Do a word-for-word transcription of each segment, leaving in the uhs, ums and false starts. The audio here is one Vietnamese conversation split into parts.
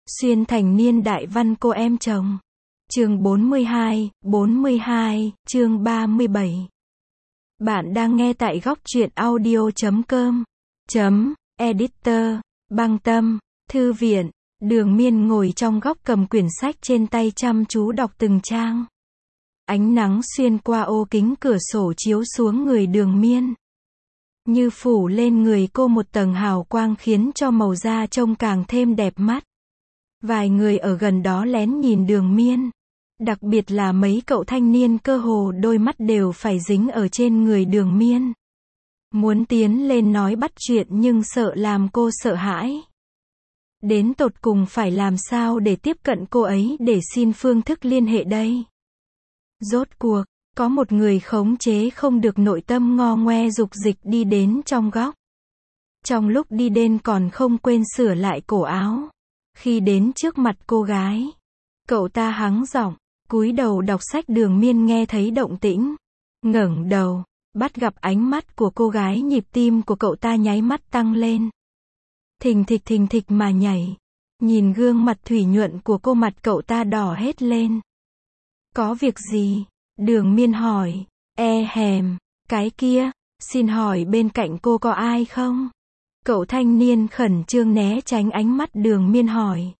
Xuyên thành niên đại văn cô em chồng. Chương bốn mươi hai, bốn mươi hai, chương ba mươi bảy. Bạn đang nghe tại góc truyện audio chấm com. Chấm, editor, băng tâm, thư viện. Đường Miên ngồi trong góc cầm quyển sách trên tay chăm chú đọc từng trang. Ánh nắng xuyên qua ô kính cửa sổ chiếu xuống người Đường Miên, như phủ lên người cô một tầng hào quang khiến cho màu da trông càng thêm đẹp mắt. Vài người ở gần đó lén nhìn Đường Miên, đặc biệt là mấy cậu thanh niên cơ hồ đôi mắt đều phải dính ở trên người Đường Miên. Muốn tiến lên nói bắt chuyện nhưng sợ làm cô sợ hãi. Đến tột cùng phải làm sao để tiếp cận cô ấy để xin phương thức liên hệ đây? Rốt cuộc, có một người khống chế không được nội tâm ngo ngoe dục dịch đi đến trong góc. Trong lúc đi đến còn không quên sửa lại cổ áo. Khi đến trước mặt cô gái, cậu ta hắng giọng, cúi đầu đọc sách. Đường Miên nghe thấy động tĩnh, ngẩng đầu, bắt gặp ánh mắt của cô gái, nhịp tim của cậu ta nháy mắt tăng lên. Thình thịch thình thịch mà nhảy. Nhìn gương mặt thủy nhuận của cô, mặt cậu ta đỏ hết lên. Có việc gì? Đường Miên hỏi. E hèm, cái kia, xin hỏi bên cạnh cô có ai không? Cậu thanh niên khẩn trương né tránh ánh mắt Đường Miên hỏi.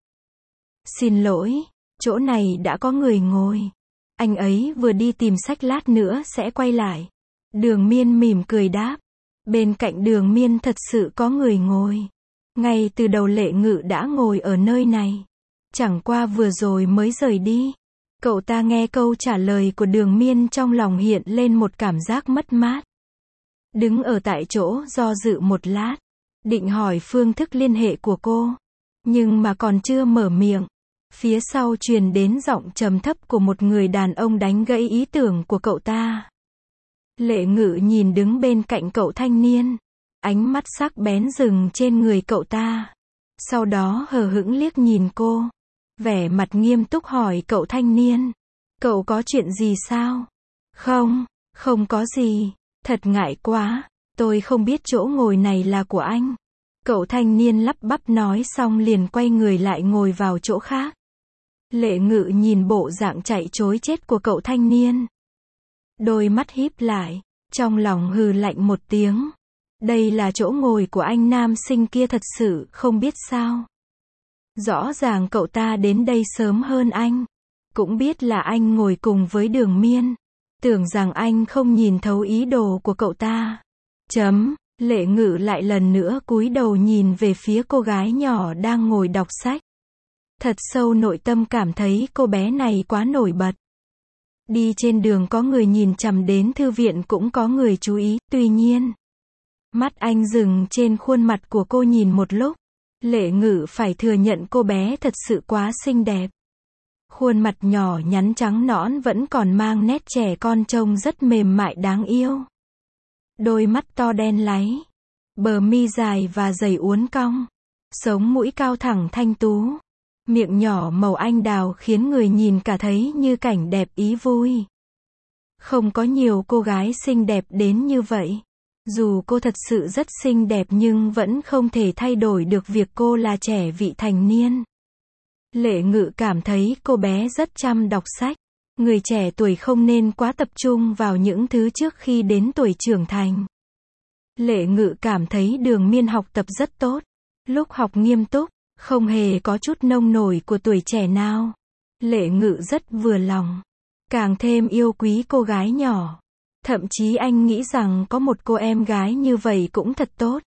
Xin lỗi, chỗ này đã có người ngồi. Anh ấy vừa đi tìm sách, lát nữa sẽ quay lại. Đường Miên mỉm cười đáp. Bên cạnh Đường Miên thật sự có người ngồi. Ngay từ đầu Lệ Ngự đã ngồi ở nơi này. Chẳng qua vừa rồi mới rời đi. Cậu ta nghe câu trả lời của Đường Miên, trong lòng hiện lên một cảm giác mất mát. Đứng ở tại chỗ do dự một lát, định hỏi phương thức liên hệ của cô. Nhưng mà còn chưa mở miệng, phía sau truyền đến giọng trầm thấp của một người đàn ông đánh gãy ý tưởng của cậu ta. Lệ Ngự nhìn đứng bên cạnh cậu thanh niên, ánh mắt sắc bén dừng trên người cậu ta. Sau đó hờ hững liếc nhìn cô, vẻ mặt nghiêm túc hỏi cậu thanh niên. Cậu có chuyện gì sao? Không, không có gì. Thật ngại quá, tôi không biết chỗ ngồi này là của anh. Cậu thanh niên lắp bắp nói xong liền quay người lại ngồi vào chỗ khác. Lệ Ngự nhìn bộ dạng chạy trối chết của cậu thanh niên, đôi mắt híp lại, trong lòng hừ lạnh một tiếng. Đây là chỗ ngồi của anh nam sinh kia, thật sự không biết sao? Rõ ràng cậu ta đến đây sớm hơn anh, cũng biết là anh ngồi cùng với Đường Miên, tưởng rằng anh không nhìn thấu ý đồ của cậu ta. Chấm, Lệ Ngự lại lần nữa cúi đầu nhìn về phía cô gái nhỏ đang ngồi đọc sách. Thật sâu nội tâm cảm thấy cô bé này quá nổi bật. Đi trên đường có người nhìn chằm, đến thư viện cũng có người chú ý, tuy nhiên mắt anh dừng trên khuôn mặt của cô nhìn một lúc. Lệ Ngự phải thừa nhận cô bé thật sự quá xinh đẹp. Khuôn mặt nhỏ nhắn trắng nõn vẫn còn mang nét trẻ con, trông rất mềm mại đáng yêu. Đôi mắt to đen láy, bờ mi dài và dày uốn cong, sống mũi cao thẳng thanh tú, miệng nhỏ màu anh đào khiến người nhìn cả thấy như cảnh đẹp ý vui. Không có nhiều cô gái xinh đẹp đến như vậy. Dù cô thật sự rất xinh đẹp nhưng vẫn không thể thay đổi được việc cô là trẻ vị thành niên. Lệ Ngự cảm thấy cô bé rất chăm đọc sách. Người trẻ tuổi không nên quá tập trung vào những thứ trước khi đến tuổi trưởng thành. Lệ Ngự cảm thấy Đường Miên học tập rất tốt. Lúc học nghiêm túc, không hề có chút nông nổi của tuổi trẻ nào. Lệ Ngự rất vừa lòng, càng thêm yêu quý cô gái nhỏ. Thậm chí anh nghĩ rằng có một cô em gái như vậy cũng thật tốt.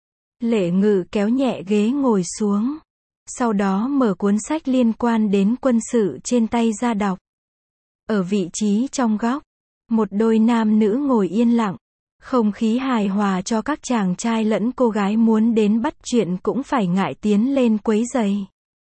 Lệ Ngự kéo nhẹ ghế ngồi xuống, sau đó mở cuốn sách liên quan đến quân sự trên tay ra đọc. Ở vị trí trong góc, một đôi nam nữ ngồi yên lặng, không khí hài hòa cho các chàng trai lẫn cô gái muốn đến bắt chuyện cũng phải ngại tiến lên quấy rầy.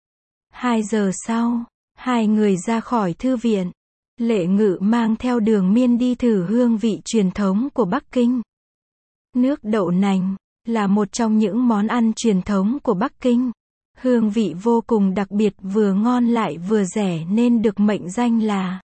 Hai giờ sau, hai người ra khỏi thư viện. Lệ Ngự mang theo Đường Miên đi thử hương vị truyền thống của Bắc Kinh. Nước đậu nành là một trong những món ăn truyền thống của Bắc Kinh. Hương vị vô cùng đặc biệt, vừa ngon lại vừa rẻ nên được mệnh danh là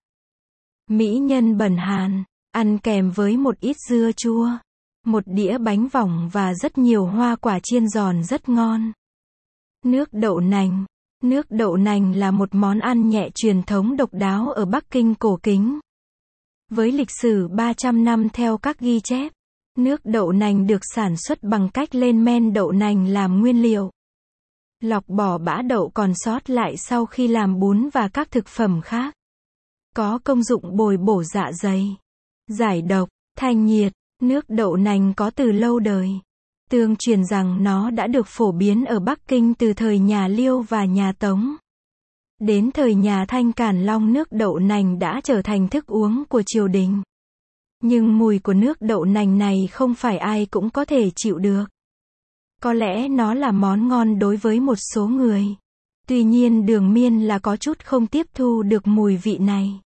mỹ nhân bần Hàn, ăn kèm với một ít dưa chua, một đĩa bánh vòng và rất nhiều hoa quả chiên giòn rất ngon. Nước đậu nành Nước đậu nành là một món ăn nhẹ truyền thống độc đáo ở Bắc Kinh cổ kính. Với lịch sử ba trăm năm theo các ghi chép, nước đậu nành được sản xuất bằng cách lên men đậu nành làm nguyên liệu. Lọc bỏ bã đậu còn sót lại sau khi làm bún và các thực phẩm khác. Có công dụng bồi bổ dạ dày, giải độc, thanh nhiệt. Nước đậu nành có từ lâu đời. Tương truyền rằng nó đã được phổ biến ở Bắc Kinh từ thời nhà Liêu và nhà Tống. Đến thời nhà Thanh Càn Long, nước đậu nành đã trở thành thức uống của triều đình. Nhưng mùi của nước đậu nành này không phải ai cũng có thể chịu được. Có lẽ nó là món ngon đối với một số người. Tuy nhiên Đường Miên là có chút không tiếp thu được mùi vị này.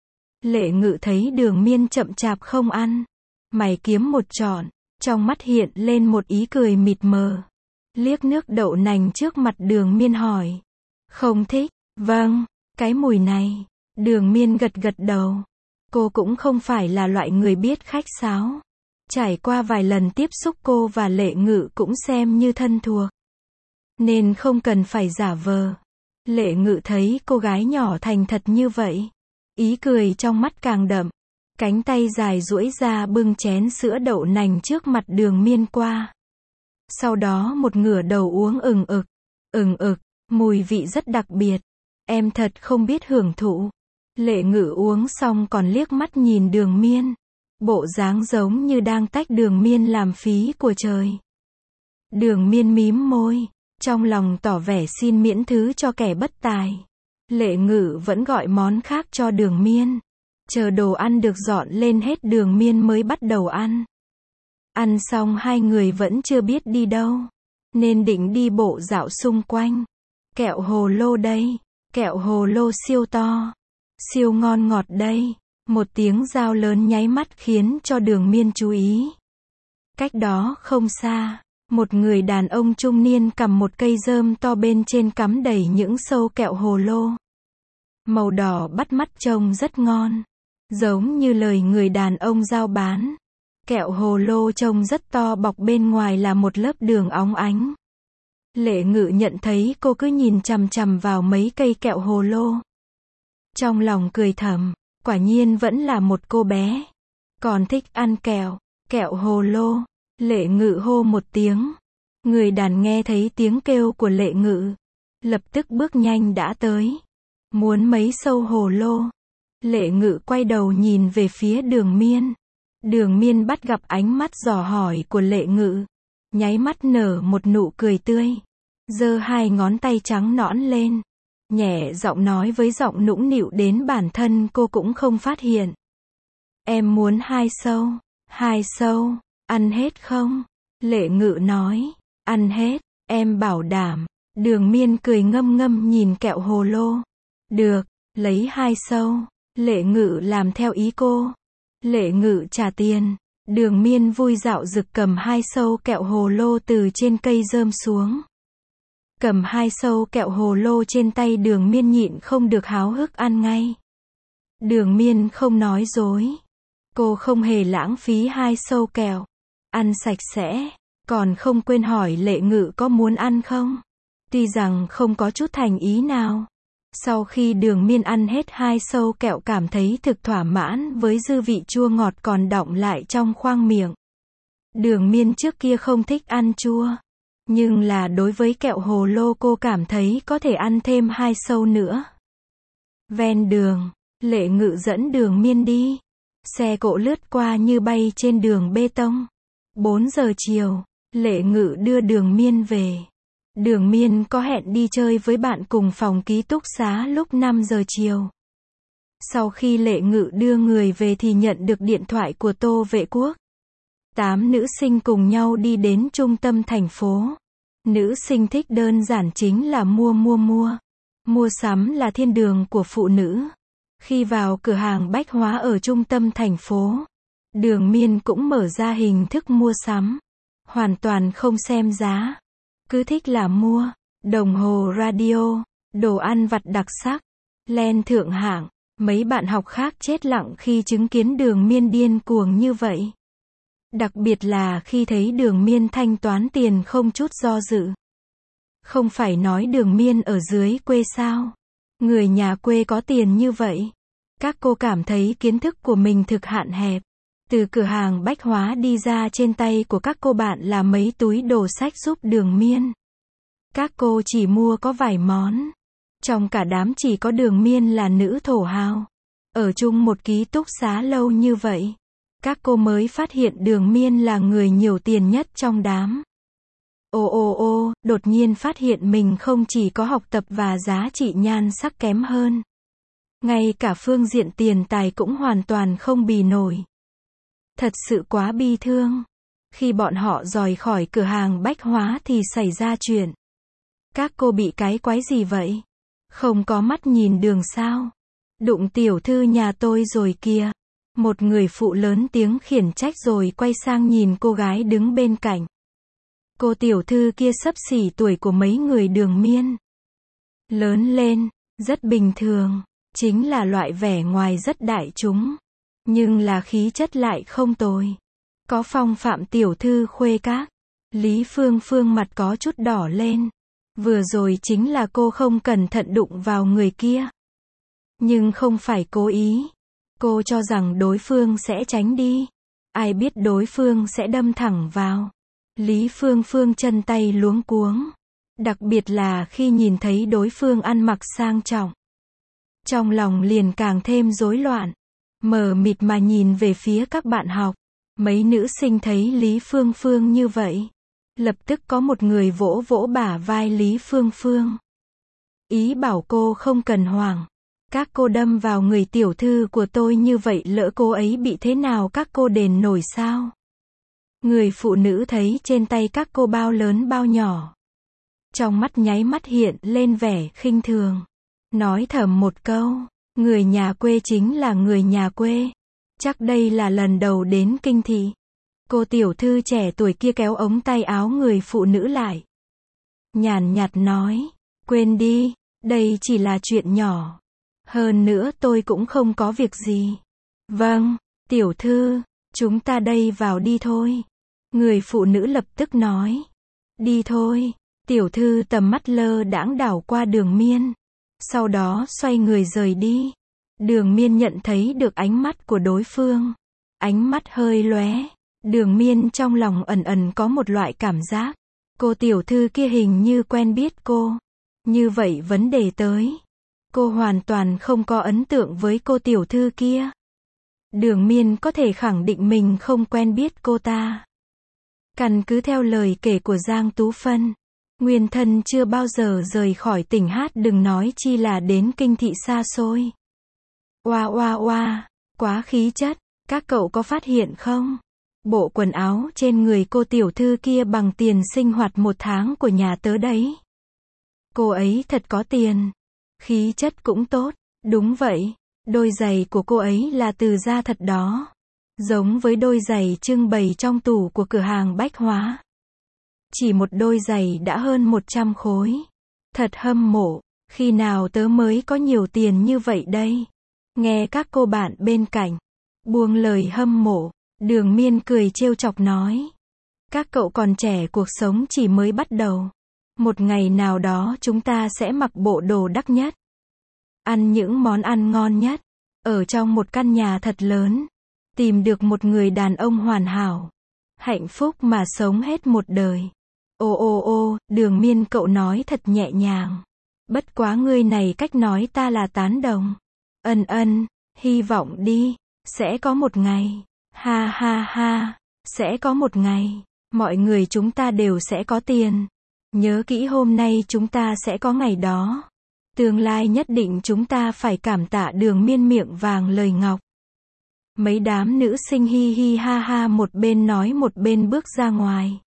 Lệ Ngự thấy Đường Miên chậm chạp không ăn. Mày kiếm một trọn, trong mắt hiện lên một ý cười mịt mờ. Liếc nước đậu nành trước mặt Đường Miên hỏi. Không thích, vâng, cái mùi này. Đường Miên gật gật đầu. Cô cũng không phải là loại người biết khách sáo. Trải qua vài lần tiếp xúc, cô và Lệ Ngự cũng xem như thân thuộc. Nên không cần phải giả vờ. Lệ Ngự thấy cô gái nhỏ thành thật như vậy. Ý cười trong mắt càng đậm. Cánh tay dài duỗi ra bưng chén sữa đậu nành trước mặt Đường Miên qua. Sau đó một ngửa đầu uống ừng ực. Ừng ực, mùi vị rất đặc biệt. Em thật không biết hưởng thụ. Lệ Ngự uống xong còn liếc mắt nhìn Đường Miên. Bộ dáng giống như đang tách Đường Miên làm phí của trời. Đường Miên mím môi, trong lòng tỏ vẻ xin miễn thứ cho kẻ bất tài. Lệ Ngự vẫn gọi món khác cho Đường Miên. Chờ đồ ăn được dọn lên hết, Đường Miên mới bắt đầu ăn. Ăn xong hai người vẫn chưa biết đi đâu, nên định đi bộ dạo xung quanh. Kẹo hồ lô đây, kẹo hồ lô siêu to, siêu ngon ngọt đây. Một tiếng rao lớn nháy mắt khiến cho Đường Miên chú ý. Cách đó không xa, một người đàn ông trung niên cầm một cây rơm to, bên trên cắm đầy những sâu kẹo hồ lô. Màu đỏ bắt mắt, trông rất ngon. Giống như lời người đàn ông giao bán. Kẹo hồ lô trông rất to, bọc bên ngoài là một lớp đường óng ánh. Lệ Ngự nhận thấy cô cứ nhìn chằm chằm vào mấy cây kẹo hồ lô. Trong lòng cười thầm, quả nhiên vẫn là một cô bé. Còn thích ăn kẹo, kẹo hồ lô. Lệ Ngự hô một tiếng. Người đàn nghe thấy tiếng kêu của Lệ Ngự, lập tức bước nhanh đã tới. Muốn mấy sâu hồ lô. Lệ Ngự quay đầu nhìn về phía Đường Miên. Đường Miên bắt gặp ánh mắt dò hỏi của Lệ Ngự, nháy mắt nở một nụ cười tươi, giơ hai ngón tay trắng nõn lên, nhẹ giọng nói với giọng nũng nịu đến bản thân cô cũng không phát hiện. Em muốn hai sâu, hai sâu, ăn hết không? Lệ Ngự nói, ăn hết, em bảo đảm. Đường Miên cười ngâm ngâm nhìn kẹo hồ lô. Được, lấy hai sâu. Lệ Ngự làm theo ý cô. Lệ Ngự trả tiền. Đường Miên vui dạo dực cầm hai sâu kẹo hồ lô từ trên cây rơm xuống. Cầm hai sâu kẹo hồ lô trên tay, Đường Miên nhịn không được háo hức ăn ngay. Đường Miên không nói dối. Cô không hề lãng phí hai sâu kẹo. Ăn sạch sẽ. Còn không quên hỏi Lệ Ngự có muốn ăn không. Tuy rằng không có chút thành ý nào. Sau khi Đường Miên ăn hết hai sâu kẹo, cảm thấy thực thỏa mãn với dư vị chua ngọt còn đọng lại trong khoang miệng. Đường Miên trước kia không thích ăn chua. Nhưng là đối với kẹo hồ lô cô cảm thấy có thể ăn thêm hai sâu nữa. Ven đường, Lệ Ngự dẫn Đường Miên đi. Xe cộ lướt qua như bay trên đường bê tông. bốn giờ chiều, Lệ Ngự đưa Đường Miên về. Đường Miên có hẹn đi chơi với bạn cùng phòng ký túc xá lúc năm giờ chiều. Sau khi Lệ Ngự đưa người về thì nhận được điện thoại của Tô Vệ Quốc. Tám nữ sinh cùng nhau đi đến trung tâm thành phố. Nữ sinh thích đơn giản chính là mua mua mua. Mua sắm là thiên đường của phụ nữ. Khi vào cửa hàng bách hóa ở trung tâm thành phố, Đường Miên cũng mở ra hình thức mua sắm. Hoàn toàn không xem giá. Cứ thích là mua. Đồng hồ radio, đồ ăn vặt đặc sắc, len thượng hạng. Mấy bạn học khác chết lặng khi chứng kiến Đường Miên điên cuồng như vậy. Đặc biệt là khi thấy Đường Miên thanh toán tiền không chút do dự. Không phải nói Đường Miên ở dưới quê sao? Người nhà quê có tiền như vậy. Các cô cảm thấy kiến thức của mình thực hạn hẹp. Từ cửa hàng bách hóa đi ra, trên tay của các cô bạn là mấy túi đồ sách giúp Đường Miên. Các cô chỉ mua có vài món. Trong cả đám chỉ có Đường Miên là nữ thổ hào. Ở chung một ký túc xá lâu như vậy, các cô mới phát hiện Đường Miên là người nhiều tiền nhất trong đám. Ô ô ô, đột nhiên phát hiện mình không chỉ có học tập và giá trị nhan sắc kém hơn. Ngay cả phương diện tiền tài cũng hoàn toàn không bì nổi. Thật sự quá bi thương. Khi bọn họ rời khỏi cửa hàng bách hóa thì xảy ra chuyện. Các cô bị cái quái gì vậy? Không có mắt nhìn đường sao? Đụng tiểu thư nhà tôi rồi kìa. Một người phụ lớn tiếng khiển trách rồi quay sang nhìn cô gái đứng bên cạnh. Cô tiểu thư kia xấp xỉ tuổi của mấy người Đường Miên. Lớn lên, rất bình thường, chính là loại vẻ ngoài rất đại chúng. Nhưng là khí chất lại không tồi. Có phong phạm tiểu thư khuê các. Lý Phương Phương mặt có chút đỏ lên. Vừa rồi chính là cô không cẩn thận đụng vào người kia. Nhưng không phải cố ý. Cô cho rằng đối phương sẽ tránh đi. Ai biết đối phương sẽ đâm thẳng vào. Lý Phương Phương chân tay luống cuống. Đặc biệt là khi nhìn thấy đối phương ăn mặc sang trọng. Trong lòng liền càng thêm rối loạn. Mờ mịt mà nhìn về phía các bạn học. Mấy nữ sinh thấy Lý Phương Phương như vậy. Lập tức có một người vỗ vỗ bả vai Lý Phương Phương. Ý bảo cô không cần hoảng. Các cô đâm vào người tiểu thư của tôi như vậy, lỡ cô ấy bị thế nào các cô đền nổi sao? Người phụ nữ thấy trên tay các cô bao lớn bao nhỏ. Trong mắt nháy mắt hiện lên vẻ khinh thường. Nói thầm một câu, người nhà quê chính là người nhà quê. Chắc đây là lần đầu đến kinh thị. Cô tiểu thư trẻ tuổi kia kéo ống tay áo người phụ nữ lại. Nhàn nhạt nói, quên đi, đây chỉ là chuyện nhỏ. Hơn nữa tôi cũng không có việc gì. Vâng, tiểu thư, chúng ta đây vào đi thôi. Người phụ nữ lập tức nói. Đi thôi. Tiểu thư tầm mắt lơ đãng đảo qua Đường Miên. Sau đó xoay người rời đi. Đường Miên nhận thấy được ánh mắt của đối phương. Ánh mắt hơi lóe. Đường Miên trong lòng ẩn ẩn có một loại cảm giác. Cô tiểu thư kia hình như quen biết cô. Như vậy vấn đề tới. Cô hoàn toàn không có ấn tượng với cô tiểu thư kia. Đường Miên có thể khẳng định mình không quen biết cô ta. Căn cứ theo lời kể của Giang Tú Phân, nguyên thân chưa bao giờ rời khỏi tỉnh Hát, đừng nói chi là đến kinh thị xa xôi. Oa oa oa, quá khí chất, các cậu có phát hiện không? Bộ quần áo trên người cô tiểu thư kia bằng tiền sinh hoạt một tháng của nhà tớ đấy. Cô ấy thật có tiền. Khí chất cũng tốt. Đúng vậy, đôi giày của cô ấy là từ da thật đó. Giống với đôi giày trưng bày trong tủ của cửa hàng bách hóa. Chỉ một đôi giày đã hơn một trăm khối. Thật hâm mộ, khi nào tớ mới có nhiều tiền như vậy đây? Nghe các cô bạn bên cạnh buông lời hâm mộ, Đường Miên cười trêu chọc nói. Các cậu còn trẻ, cuộc sống chỉ mới bắt đầu. Một ngày nào đó chúng ta sẽ mặc bộ đồ đắt nhất. Ăn những món ăn ngon nhất. Ở trong một căn nhà thật lớn. Tìm được một người đàn ông hoàn hảo. Hạnh phúc mà sống hết một đời. Ô ô ô, Đường Miên cậu nói thật nhẹ nhàng. Bất quá ngươi này cách nói ta là tán đồng. Ân ân, hy vọng đi. Sẽ có một ngày. Ha ha ha. Sẽ có một ngày. Mọi người chúng ta đều sẽ có tiền. Nhớ kỹ hôm nay chúng ta sẽ có ngày đó. Tương lai nhất định chúng ta phải cảm tạ Đường Miên miệng vàng lời ngọc. Mấy đám nữ sinh hi hi ha ha một bên nói một bên bước ra ngoài.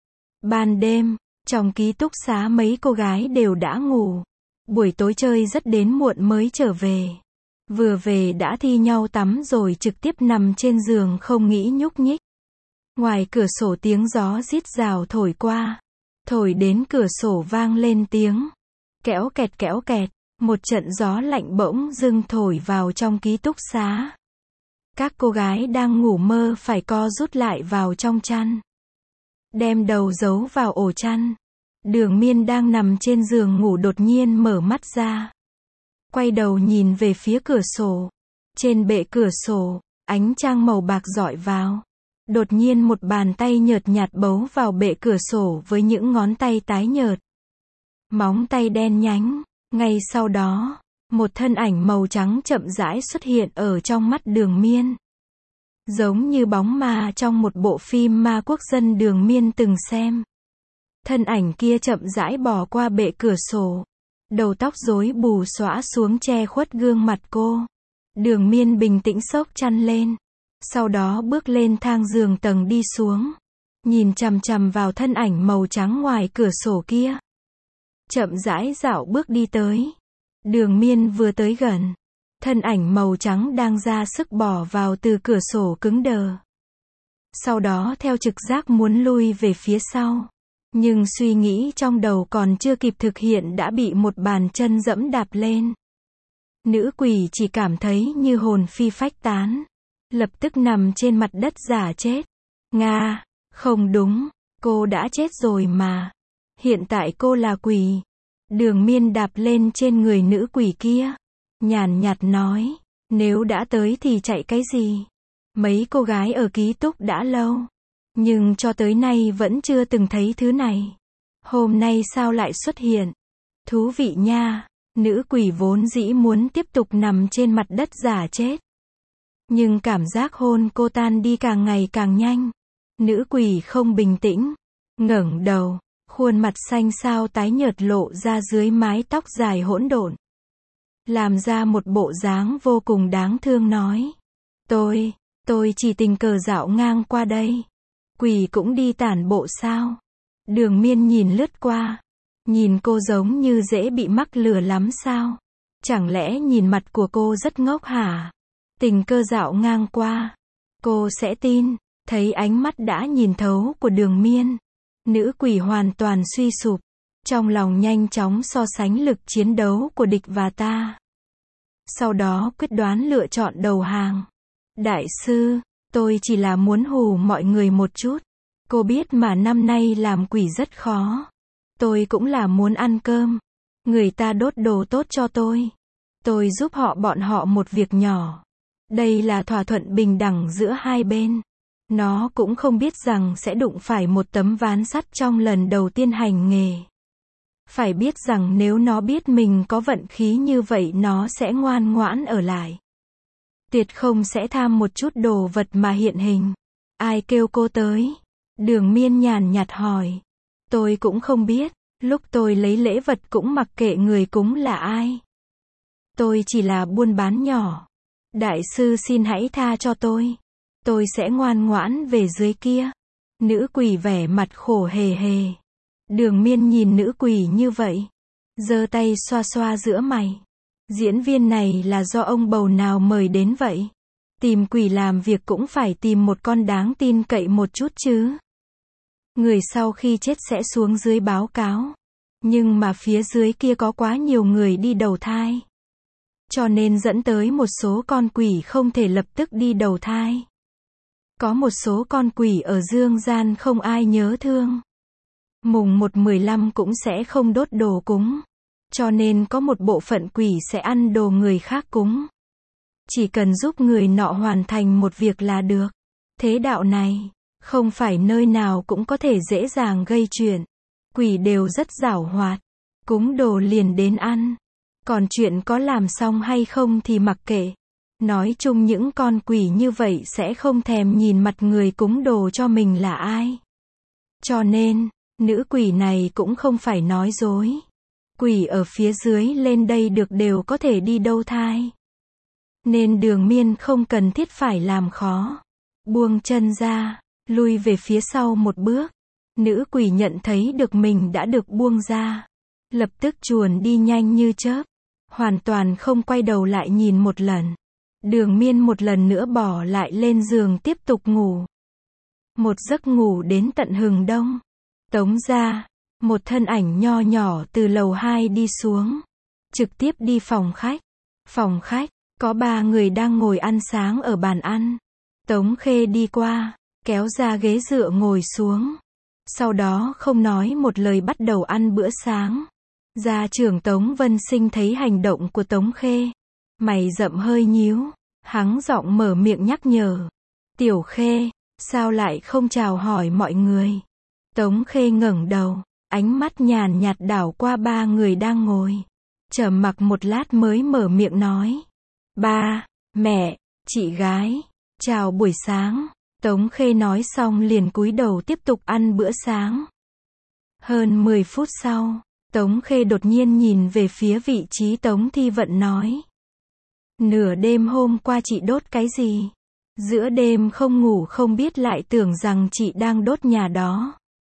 Ban đêm, trong ký túc xá mấy cô gái đều đã ngủ. Buổi tối chơi rất đến muộn mới trở về. Vừa về đã thi nhau tắm rồi trực tiếp nằm trên giường không nghĩ nhúc nhích. Ngoài cửa sổ tiếng gió rít rào thổi qua. Thổi đến cửa sổ vang lên tiếng kéo kẹt kéo kẹt. Một trận gió lạnh bỗng dưng thổi vào trong ký túc xá. Các cô gái đang ngủ mơ phải co rút lại vào trong chăn. Đem đầu giấu vào ổ chăn. Đường Miên đang nằm trên giường ngủ đột nhiên mở mắt ra. Quay đầu nhìn về phía cửa sổ. Trên bệ cửa sổ, ánh trăng màu bạc rọi vào. Đột nhiên một bàn tay nhợt nhạt bấu vào bệ cửa sổ với những ngón tay tái nhợt. Móng tay đen nhánh. Ngay sau đó, một thân ảnh màu trắng chậm rãi xuất hiện ở trong mắt Đường Miên. Giống như bóng ma trong một bộ phim ma quốc dân Đường Miên từng xem. Thân ảnh kia chậm rãi bò qua bệ cửa sổ. Đầu tóc rối bù xõa xuống che khuất gương mặt cô. Đường Miên bình tĩnh xốc chăn lên. Sau đó bước lên thang giường tầng đi xuống. Nhìn chằm chằm vào thân ảnh màu trắng ngoài cửa sổ kia. Chậm rãi dạo bước đi tới. Đường Miên vừa tới gần. Thân ảnh màu trắng đang ra sức bò vào từ cửa sổ cứng đờ. Sau đó theo trực giác muốn lui về phía sau. Nhưng suy nghĩ trong đầu còn chưa kịp thực hiện đã bị một bàn chân dẫm đạp lên. Nữ quỷ chỉ cảm thấy như hồn phi phách tán. Lập tức nằm trên mặt đất giả chết. Nga, không đúng, cô đã chết rồi mà. Hiện tại cô là quỷ. Đường Miên đạp lên trên người nữ quỷ kia. Nhàn nhạt nói, nếu đã tới thì chạy cái gì? Mấy cô gái ở ký túc đã lâu. Nhưng cho tới nay vẫn chưa từng thấy thứ này. Hôm nay sao lại xuất hiện? Thú vị nha. Nữ quỷ vốn dĩ muốn tiếp tục nằm trên mặt đất giả chết. Nhưng cảm giác hôn cô tan đi càng ngày càng nhanh. Nữ quỷ không bình tĩnh. Ngẩng đầu. Khuôn mặt xanh xao tái nhợt lộ ra dưới mái tóc dài hỗn độn. Làm ra một bộ dáng vô cùng đáng thương nói. Tôi, tôi chỉ tình cờ dạo ngang qua đây. Quỷ cũng đi tản bộ sao? Đường Miên nhìn lướt qua. Nhìn cô giống như dễ bị mắc lừa lắm sao? Chẳng lẽ nhìn mặt của cô rất ngốc hả? Tình cờ dạo ngang qua. Cô sẽ tin. Thấy ánh mắt đã nhìn thấu của Đường Miên. Nữ quỷ hoàn toàn suy sụp. Trong lòng nhanh chóng so sánh lực chiến đấu của địch và ta. Sau đó quyết đoán lựa chọn đầu hàng. Đại sư, tôi chỉ là muốn hù mọi người một chút. Cô biết mà năm nay làm quỷ rất khó. Tôi cũng là muốn ăn cơm. Người ta đốt đồ tốt cho tôi. Tôi giúp họ bọn họ một việc nhỏ. Đây là thỏa thuận bình đẳng giữa hai bên. Nó cũng không biết rằng sẽ đụng phải một tấm ván sắt trong lần đầu tiên hành nghề. Phải biết rằng nếu nó biết mình có vận khí như vậy nó sẽ ngoan ngoãn ở lại. Tuyệt không sẽ tham một chút đồ vật mà hiện hình. Ai kêu cô tới? Đường Miên nhàn nhạt hỏi. Tôi cũng không biết. Lúc tôi lấy lễ vật cũng mặc kệ người cúng là ai. Tôi chỉ là buôn bán nhỏ. Đại sư xin hãy tha cho tôi. Tôi sẽ ngoan ngoãn về dưới kia. Nữ quỷ vẻ mặt khổ hề hề. Đường Miên nhìn nữ quỷ như vậy. Giơ tay xoa xoa giữa mày. Diễn viên này là do ông bầu nào mời đến vậy? Tìm quỷ làm việc cũng phải tìm một con đáng tin cậy một chút chứ. Người sau khi chết sẽ xuống dưới báo cáo. Nhưng mà phía dưới kia có quá nhiều người đi đầu thai. Cho nên dẫn tới một số con quỷ không thể lập tức đi đầu thai. Có một số con quỷ ở dương gian không ai nhớ thương. Mùng một mười lăm cũng sẽ không đốt đồ cúng. Cho nên có một bộ phận quỷ sẽ ăn đồ người khác cúng. Chỉ cần giúp người nọ hoàn thành một việc là được. Thế đạo này, không phải nơi nào cũng có thể dễ dàng gây chuyện. Quỷ đều rất giảo hoạt. Cúng đồ liền đến ăn. Còn chuyện có làm xong hay không thì mặc kệ. Nói chung những con quỷ như vậy sẽ không thèm nhìn mặt người cúng đồ cho mình là ai. Cho nên, nữ quỷ này cũng không phải nói dối. Quỷ ở phía dưới lên đây được đều có thể đi đâu thai. Nên Đường Miên không cần thiết phải làm khó. Buông chân ra, lui về phía sau một bước. Nữ quỷ nhận thấy được mình đã được buông ra. Lập tức chuồn đi nhanh như chớp. Hoàn toàn không quay đầu lại nhìn một lần. Đường Miên một lần nữa bỏ lại lên giường tiếp tục ngủ. Một giấc ngủ đến tận hừng đông. Tống ra, một thân ảnh nho nhỏ từ lầu hai đi xuống. Trực tiếp đi phòng khách. Phòng khách, có ba người đang ngồi ăn sáng ở bàn ăn. Tống Khê đi qua, kéo ra ghế dựa ngồi xuống. Sau đó không nói một lời bắt đầu ăn bữa sáng. Gia trưởng Tống Vân Sinh thấy hành động của Tống Khê. Mày rậm hơi nhíu. Hắng giọng mở miệng nhắc nhở. Tiểu Khê, sao lại không chào hỏi mọi người? Tống Khê ngẩng đầu. Ánh mắt nhàn nhạt đảo qua ba người đang ngồi. Trầm mặc một lát mới mở miệng nói. Ba, mẹ, chị gái, chào buổi sáng. Tống Khê nói xong liền cúi đầu tiếp tục ăn bữa sáng. Hơn mười phút sau, Tống Khê đột nhiên nhìn về phía vị trí Tống Thi Vận nói. Nửa đêm hôm qua chị đốt cái gì? Giữa đêm không ngủ không biết lại tưởng rằng chị đang đốt nhà đó.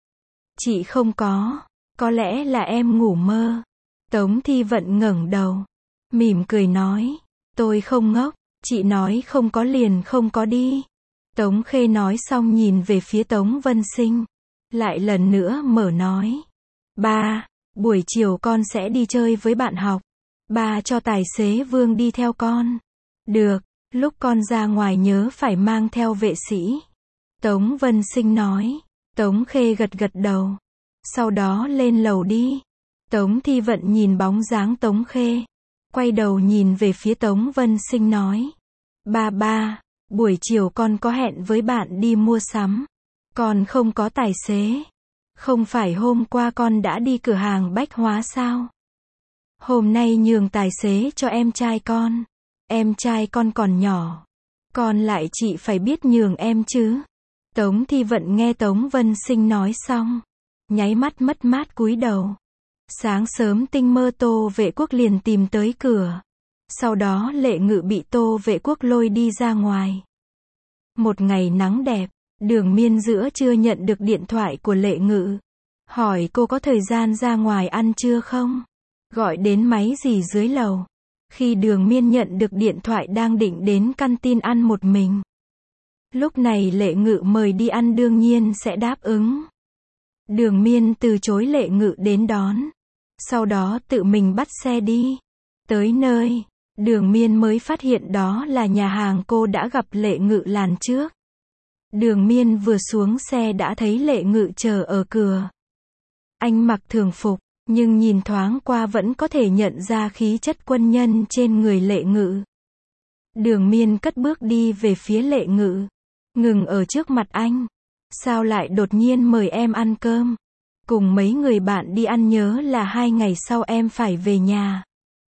Chị không có, có lẽ là em ngủ mơ. Tống Thi Vận ngẩng đầu, mỉm cười nói, tôi không ngốc, chị nói không có liền không có đi. Tống Khê nói xong nhìn về phía Tống Vân Sinh, lại lần nữa mở nói. Ba, buổi chiều con sẽ đi chơi với bạn học. Ba cho tài xế Vương đi theo con. Được, lúc con ra ngoài nhớ phải mang theo vệ sĩ. Tống Vân Sinh nói. Tống Khê gật gật đầu. Sau đó lên lầu đi. Tống Thi Vận nhìn bóng dáng Tống Khê. Quay đầu nhìn về phía Tống Vân Sinh nói. Ba ba, buổi chiều con có hẹn với bạn đi mua sắm. Con không có tài xế. Không phải hôm qua con đã đi cửa hàng bách hóa sao? Hôm nay nhường tài xế cho em trai con. Em trai con còn nhỏ. Còn lại chị phải biết nhường em chứ. Tống Thi Vận nghe Tống Vân Sinh nói xong. Nháy mắt mất mát cúi đầu. Sáng sớm tinh mơ Tô Vệ Quốc liền tìm tới cửa. Sau đó Lệ Ngự bị Tô Vệ Quốc lôi đi ra ngoài. Một ngày nắng đẹp, Đường Miên giữa trưa nhận được điện thoại của Lệ Ngự. Hỏi cô có thời gian ra ngoài ăn trưa không? Gọi đến máy gì dưới lầu. Khi Đường Miên nhận được điện thoại đang định đến căn tin ăn một mình. Lúc này Lệ Ngự mời đi ăn đương nhiên sẽ đáp ứng. Đường Miên từ chối Lệ Ngự đến đón. Sau đó tự mình bắt xe đi. Tới nơi, Đường Miên mới phát hiện đó là nhà hàng cô đã gặp Lệ Ngự lần trước. Đường Miên vừa xuống xe đã thấy Lệ Ngự chờ ở cửa. Anh mặc thường phục, nhưng nhìn thoáng qua vẫn có thể nhận ra khí chất quân nhân trên người Lệ Ngự. Đường Miên cất bước đi về phía Lệ Ngự, ngừng ở trước mặt anh. Sao lại đột nhiên mời em ăn cơm? Cùng mấy người bạn đi ăn nhớ là hai ngày sau em phải về nhà.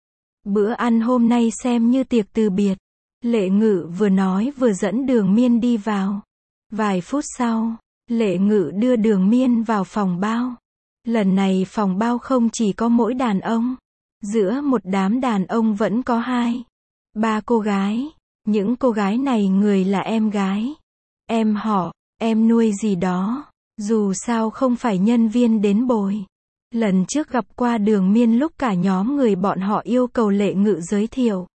Bữa ăn hôm nay xem như tiệc từ biệt. Lệ Ngự vừa nói vừa dẫn Đường Miên đi vào. Vài phút sau, Lệ Ngự đưa Đường Miên vào phòng bao. Lần này phòng bao không chỉ có mỗi đàn ông. Giữa một đám đàn ông vẫn có hai, ba cô gái. Những cô gái này người là em gái, em họ, em nuôi gì đó. Dù sao không phải nhân viên đến bồi. Lần trước gặp qua Đường Miên lúc cả nhóm người bọn họ yêu cầu Lệ Ngự giới thiệu.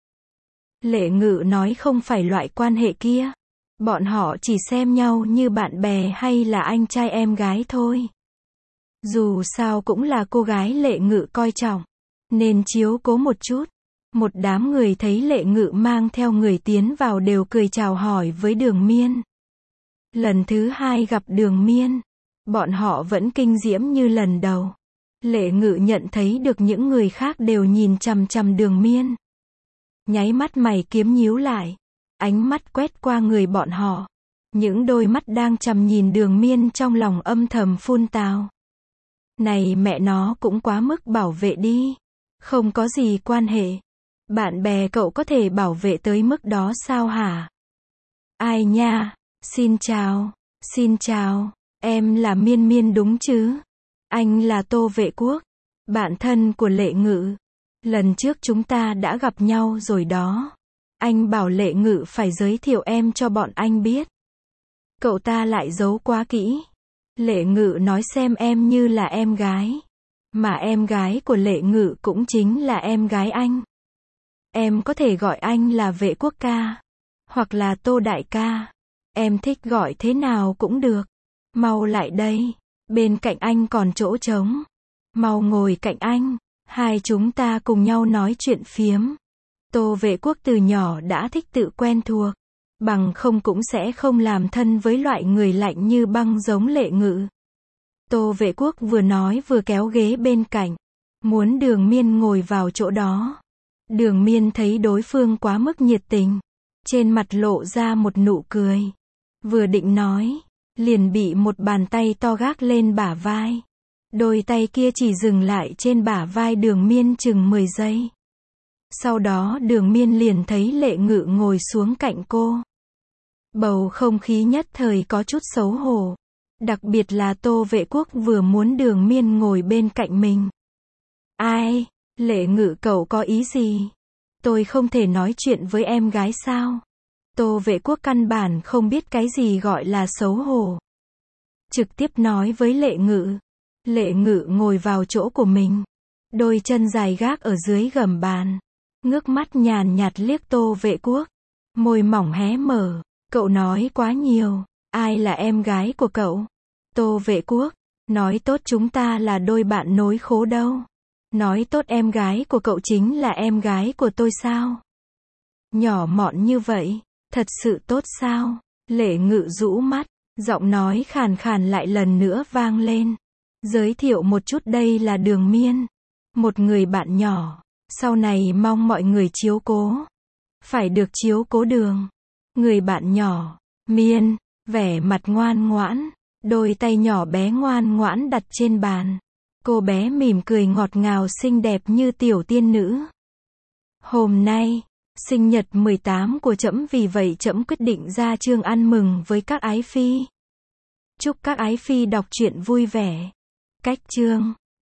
Lệ Ngự nói không phải loại quan hệ kia. Bọn họ chỉ xem nhau như bạn bè hay là anh trai em gái thôi. Dù sao cũng là cô gái Lệ Ngự coi trọng, nên chiếu cố một chút. Một đám người thấy Lệ Ngự mang theo người tiến vào đều cười chào hỏi với Đường Miên. Lần thứ hai gặp Đường Miên, bọn họ vẫn kinh diễm như lần đầu. Lệ Ngự nhận thấy được những người khác đều nhìn chằm chằm Đường Miên. Nháy mắt mày kiếm nhíu lại, ánh mắt quét qua người bọn họ. Những đôi mắt đang chằm nhìn Đường Miên trong lòng âm thầm phun tào. Này mẹ nó cũng quá mức bảo vệ đi. Không có gì quan hệ. Bạn bè cậu có thể bảo vệ tới mức đó sao hả? Ai nha? Xin chào. Xin chào. Em là Miên Miên đúng chứ? Anh là Tô Vệ Quốc, bạn thân của Lệ Ngự. Lần trước chúng ta đã gặp nhau rồi đó. Anh bảo Lệ Ngự phải giới thiệu em cho bọn anh biết. Cậu ta lại giấu quá kỹ. Lệ Ngự nói xem em như là em gái. Mà em gái của Lệ Ngự cũng chính là em gái anh. Em có thể gọi anh là Vệ Quốc ca. Hoặc là Tô Đại ca. Em thích gọi thế nào cũng được. Mau lại đây. Bên cạnh anh còn chỗ trống. Mau ngồi cạnh anh. Hai chúng ta cùng nhau nói chuyện phiếm. Tô Vệ Quốc từ nhỏ đã thích tự quen thuộc. Bằng không cũng sẽ không làm thân với loại người lạnh như băng giống Lệ Ngự. Tô Vệ Quốc vừa nói vừa kéo ghế bên cạnh, muốn Đường Miên ngồi vào chỗ đó. Đường Miên thấy đối phương quá mức nhiệt tình, trên mặt lộ ra một nụ cười. Vừa định nói, liền bị một bàn tay to gác lên bả vai. Đôi tay kia chỉ dừng lại trên bả vai Đường Miên chừng mười giây. Sau đó Đường Miên liền thấy Lệ Ngự ngồi xuống cạnh cô. Bầu không khí nhất thời có chút xấu hổ. Đặc biệt là Tô Vệ Quốc vừa muốn Đường Miên ngồi bên cạnh mình. Ai? Lệ Ngự cậu có ý gì? Tôi không thể nói chuyện với em gái sao? Tô Vệ Quốc căn bản không biết cái gì gọi là xấu hổ. Trực tiếp nói với Lệ Ngự. Lệ Ngự ngồi vào chỗ của mình. Đôi chân dài gác ở dưới gầm bàn. Ngước mắt nhàn nhạt liếc Tô Vệ Quốc. Môi mỏng hé mở. Cậu nói quá nhiều. Ai là em gái của cậu? Tô Vệ Quốc. Nói tốt chúng ta là đôi bạn nối khố đâu. Nói tốt em gái của cậu chính là em gái của tôi sao? Nhỏ mọn như vậy, thật sự tốt sao? Lệ Ngự rũ mắt, giọng nói khàn khàn lại lần nữa vang lên. Giới thiệu một chút, đây là Đường Miên. Một người bạn nhỏ, sau này mong mọi người chiếu cố. Phải được chiếu cố Đường. Người bạn nhỏ, Miên, vẻ mặt ngoan ngoãn, đôi tay nhỏ bé ngoan ngoãn đặt trên bàn. Cô bé mỉm cười ngọt ngào xinh đẹp như tiểu tiên nữ. Hôm nay, sinh nhật mười tám của trẫm, vì vậy trẫm quyết định ra chương ăn mừng với các ái phi. Chúc các ái phi đọc truyện vui vẻ. Cách chương